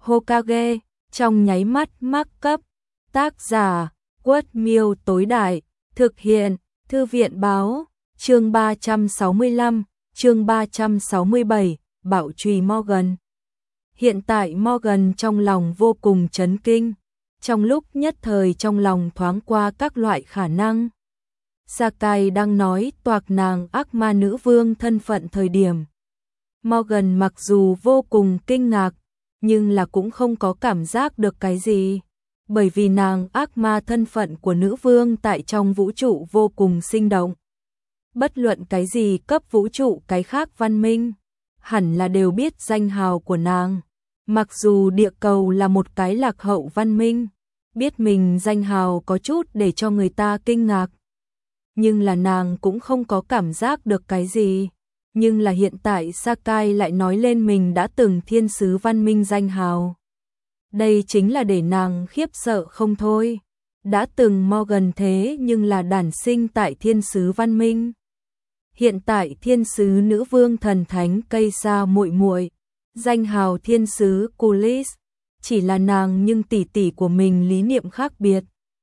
Hokage, trong nháy mắt mắc cấp. Tác giả, Quất Miêu tối đại, thực hiện, Thư viện báo, chương 365, chương 367, Bạo chùy Morgan. Hiện tại Morgan trong lòng vô cùng chấn kinh, trong lúc nhất thời trong lòng thoáng qua các loại khả năng. Sakai đang nói toạc nàng ác ma nữ vương thân phận thời điểm. Morgan mặc dù vô cùng kinh ngạc, nhưng là cũng không có cảm giác được cái gì, bởi vì nàng ác ma thân phận của nữ vương tại trong vũ trụ vô cùng sinh động. Bất luận cái gì cấp vũ trụ cái khác văn minh, hẳn là đều biết danh hào của nàng. Mặc dù địa cầu là một cái lạc hậu văn minh, biết mình danh hào có chút để cho người ta kinh ngạc, nhưng là nàng cũng không có cảm giác được cái gì. Nhưng là hiện tại Sakai lại nói lên mình đã từng thiên sứ văn minh danh hào. Đây chính là để nàng khiếp sợ không thôi. Đã từng Morgan thế nhưng là đản sinh tại thiên sứ văn minh. Hiện tại thiên sứ nữ vương thần thánh cây sa muội muội, danh hào thiên sứ Kulis, chỉ là nàng nhưng tỷ tỷ của mình lý niệm khác biệt.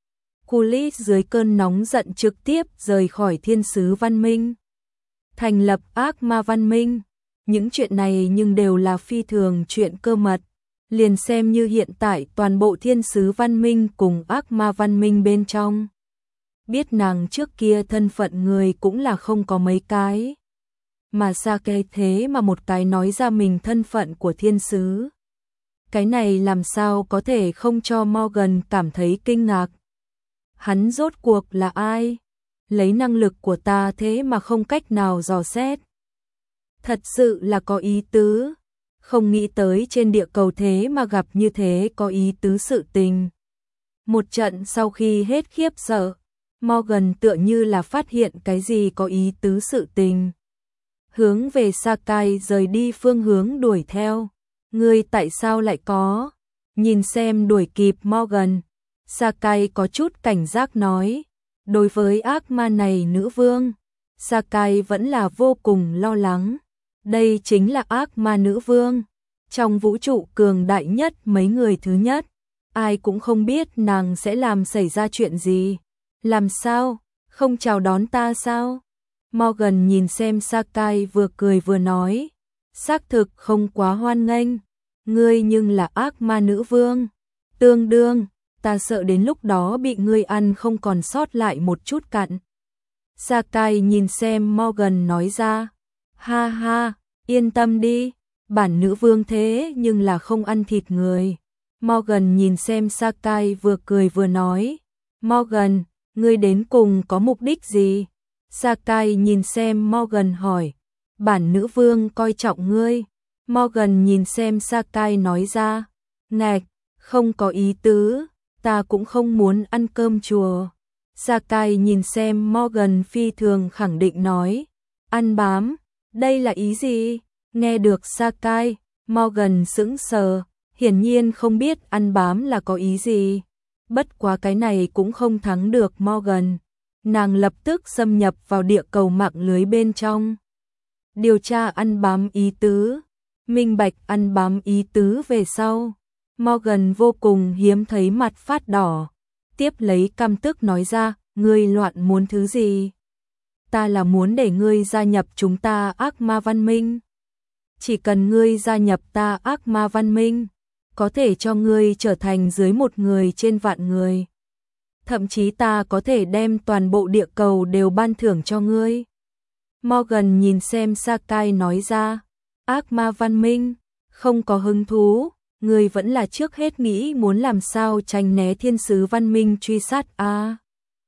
Kulis dưới cơn nóng giận trực tiếp rời khỏi thiên sứ văn minh, thành lập ác ma văn minh. Những chuyện này nhưng đều là phi thường chuyện cơ mật. Liền xem như hiện tại toàn bộ thiên sứ văn minh cùng ác ma văn minh bên trong, biết nàng trước kia thân phận người cũng là không có mấy cái. Mà Sakai thế mà một cái nói ra mình thân phận của thiên sứ. Cái này làm sao có thể không cho Morgan cảm thấy kinh ngạc. Hắn rốt cuộc là ai? Lấy năng lực của ta thế mà không cách nào dò xét. Thật sự là có ý tứ. Không nghĩ tới trên địa cầu thế mà gặp như thế có ý tứ sự tình. Một trận sau khi hết khiếp sợ, Morgan tựa như là phát hiện cái gì có ý tứ sự tình. Hướng về Sakai rời đi phương hướng đuổi theo. Ngươi tại sao lại có? Nhìn xem đuổi kịp Morgan, Sakai có chút cảnh giác nói. Đối với ác ma này nữ vương, Sakai vẫn là vô cùng lo lắng. Đây chính là ác ma nữ vương, trong vũ trụ cường đại nhất mấy người thứ nhất. Ai cũng không biết nàng sẽ làm xảy ra chuyện gì. Làm sao? Không chào đón ta sao? Morgan nhìn xem Sakai vừa cười vừa nói. Xác thực không quá hoan nghênh. Ngươi nhưng là ác ma nữ vương. Tương đương, ta sợ đến lúc đó bị ngươi ăn không còn sót lại một chút cặn. Sakai nhìn xem Morgan nói ra. Ha ha, yên tâm đi, bản nữ vương thế nhưng là không ăn thịt người. Morgan nhìn xem Sakai vừa cười vừa nói. Morgan, ngươi đến cùng có mục đích gì? Sakai nhìn xem Morgan hỏi. Bản nữ vương coi trọng ngươi. Morgan nhìn xem Sakai nói ra. Ngạch, không có ý tứ, ta cũng không muốn ăn cơm chùa. Sakai nhìn xem Morgan phi thường khẳng định nói. Ăn bám, đây là ý gì? Nghe được Sakai, Morgan sững sờ, hiển nhiên không biết ăn bám là có ý gì. Bất quá cái này cũng không thắng được Morgan. Nàng lập tức xâm nhập vào địa cầu mạng lưới bên trong. Điều tra ăn bám ý tứ, minh bạch ăn bám ý tứ về sau. Morgan vô cùng hiếm thấy mặt phát đỏ, tiếp lấy căm tức nói ra, ngươi loạn muốn thứ gì? Ta là muốn để ngươi gia nhập chúng ta ác ma văn minh. Chỉ cần ngươi gia nhập ta ác ma văn minh, có thể cho ngươi trở thành dưới một người trên vạn người. Thậm chí ta có thể đem toàn bộ địa cầu đều ban thưởng cho ngươi. Morgan nhìn xem Sakai nói ra, ác ma văn minh, không có hứng thú, ngươi vẫn là trước hết nghĩ muốn làm sao tránh né thiên sứ văn minh truy sát a.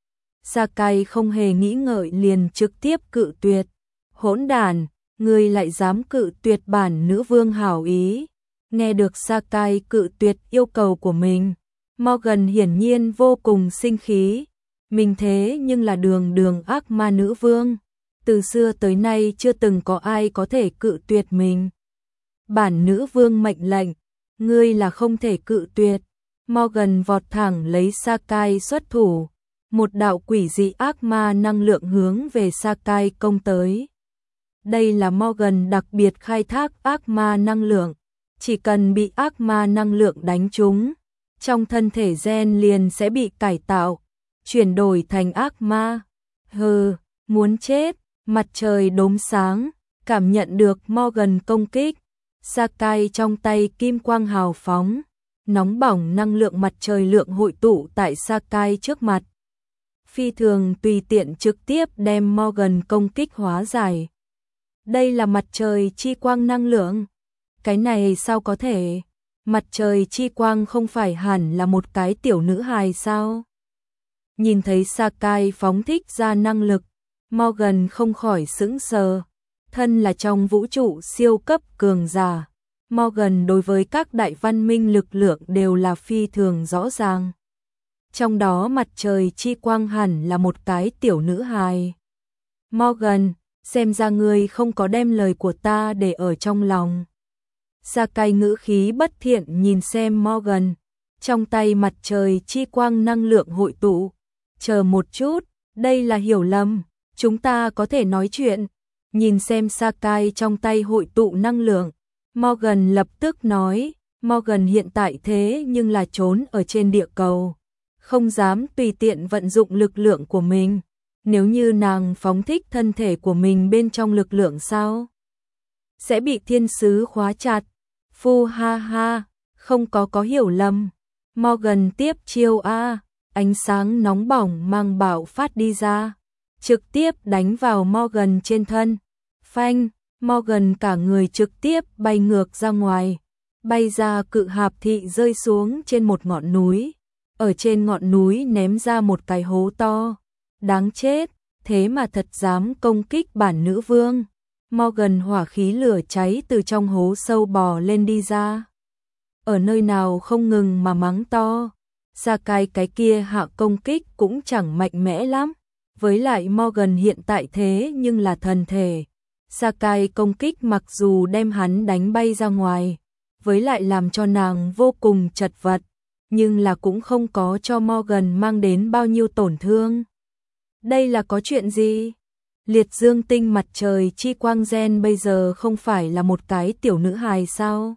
Sakai không hề nghĩ ngợi liền trực tiếp cự tuyệt. Hỗn đản, ngươi lại dám cự tuyệt bản nữ vương hảo ý. Nghe được Sakai cự tuyệt yêu cầu của mình, Morgan hiển nhiên vô cùng sinh khí. Mình thế nhưng là đường đường ác ma nữ vương. Từ xưa tới nay chưa từng có ai có thể cự tuyệt mình. Bản nữ vương mệnh lệnh, ngươi là không thể cự tuyệt. Morgan vọt thẳng lấy Sakai xuất thủ. Một đạo quỷ dị ác ma năng lượng hướng về Sakai công tới. Đây là Morgan đặc biệt khai thác ác ma năng lượng. chỉ cần bị ác ma năng lượng đánh trúng, trong thân thể gen liền sẽ bị cải tạo, chuyển đổi thành ác ma. Hừ, muốn chết. Mặt trời đốm sáng, cảm nhận được Morgan công kích. Sakai trong tay kim quang hào phóng, nóng bỏng năng lượng mặt trời lượng hội tụ tại Sakai trước mặt. Phi thường tùy tiện trực tiếp đem Morgan công kích hóa giải. Đây là mặt trời chi quang năng lượng. Cái này sao có thể? Mặt trời chi quang không phải hẳn là một cái tiểu nữ hài sao? Nhìn thấy Sakai phóng thích ra năng lực, Morgan không khỏi sững sờ. Thân là trong vũ trụ siêu cấp cường giả, Morgan đối với các đại văn minh lực lượng đều là phi thường rõ ràng. Trong đó mặt trời chi quang hẳn là một cái tiểu nữ hài. Morgan, xem ra ngươi không có đem lời của ta để ở trong lòng. Sakai ngữ khí bất thiện nhìn xem Morgan, trong tay mặt trời chi quang năng lượng hội tụ. Chờ một chút, đây là hiểu lầm, chúng ta có thể nói chuyện. Nhìn xem Sakai trong tay hội tụ năng lượng, Morgan lập tức nói, Morgan hiện tại thế nhưng là trốn ở trên địa cầu, không dám tùy tiện vận dụng lực lượng của mình. Nếu như nàng phóng thích thân thể của mình bên trong lực lượng sao? Sẽ bị thiên sứ khóa chặt. Phu ha ha, không có hiểu lầm. Morgan tiếp chiêu a, ánh sáng nóng bỏng mang bạo phát đi ra, trực tiếp đánh vào Morgan trên thân. Phanh, Morgan cả người trực tiếp bay ngược ra ngoài, bay ra cự hạp thị rơi xuống trên một ngọn núi. Ở trên ngọn núi ném ra một cái hố to. Đáng chết, thế mà thật dám công kích bản nữ vương. Morgan hỏa khí lửa cháy từ trong hố sâu bò lên đi ra. Ở nơi nào không ngừng mà mắng to. Sakai cái kia hạ công kích cũng chẳng mạnh mẽ lắm. Với lại Morgan hiện tại thế nhưng là thần thể. Sakai công kích mặc dù đem hắn đánh bay ra ngoài, với lại làm cho nàng vô cùng chật vật, nhưng là cũng không có cho Morgan mang đến bao nhiêu tổn thương. Đây là có chuyện gì? Liệt dương tinh mặt trời chi quang gen bây giờ không phải là một cái tiểu nữ hài sao?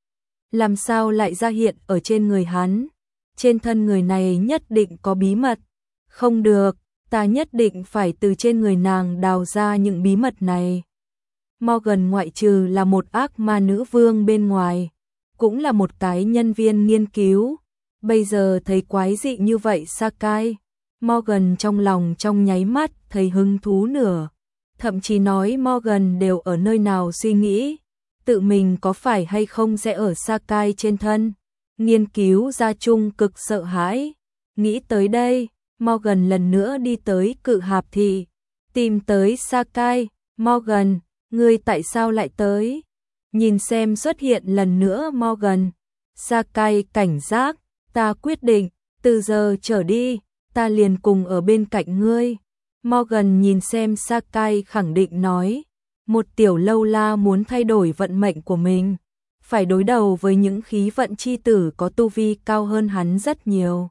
Làm sao lại ra hiện ở trên người hắn? Trên thân người này nhất định có bí mật. Không được, ta nhất định phải từ trên người nàng đào ra những bí mật này. Morgan ngoại trừ là một ác ma nữ vương bên ngoài, cũng là một cái nhân viên nghiên cứu. Bây giờ thấy quái dị như vậy Sakai, Morgan trong lòng trong nháy mắt thấy hứng thú nửa. Thậm chí nói Morgan đều ở nơi nào suy nghĩ, tự mình có phải hay không sẽ ở Sakai trên thân. Nghiên cứu ra chung cực sợ hãi. Nghĩ tới đây, Morgan lần nữa đi tới cự hạp thị, tìm tới Sakai. Morgan, ngươi tại sao lại tới? Nhìn xem xuất hiện lần nữa Morgan. Sakai cảnh giác, ta quyết định, từ giờ trở đi, ta liền cùng ở bên cạnh ngươi. Morgan nhìn xem Sakai khẳng định nói, một tiểu lâu la muốn thay đổi vận mệnh của mình, phải đối đầu với những khí vận chi tử có tu vi cao hơn hắn rất nhiều.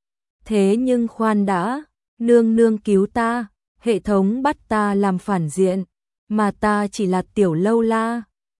Thế nhưng khoan đã, nương nương cứu ta, hệ thống bắt ta làm phản diện, mà ta chỉ là tiểu lâu la.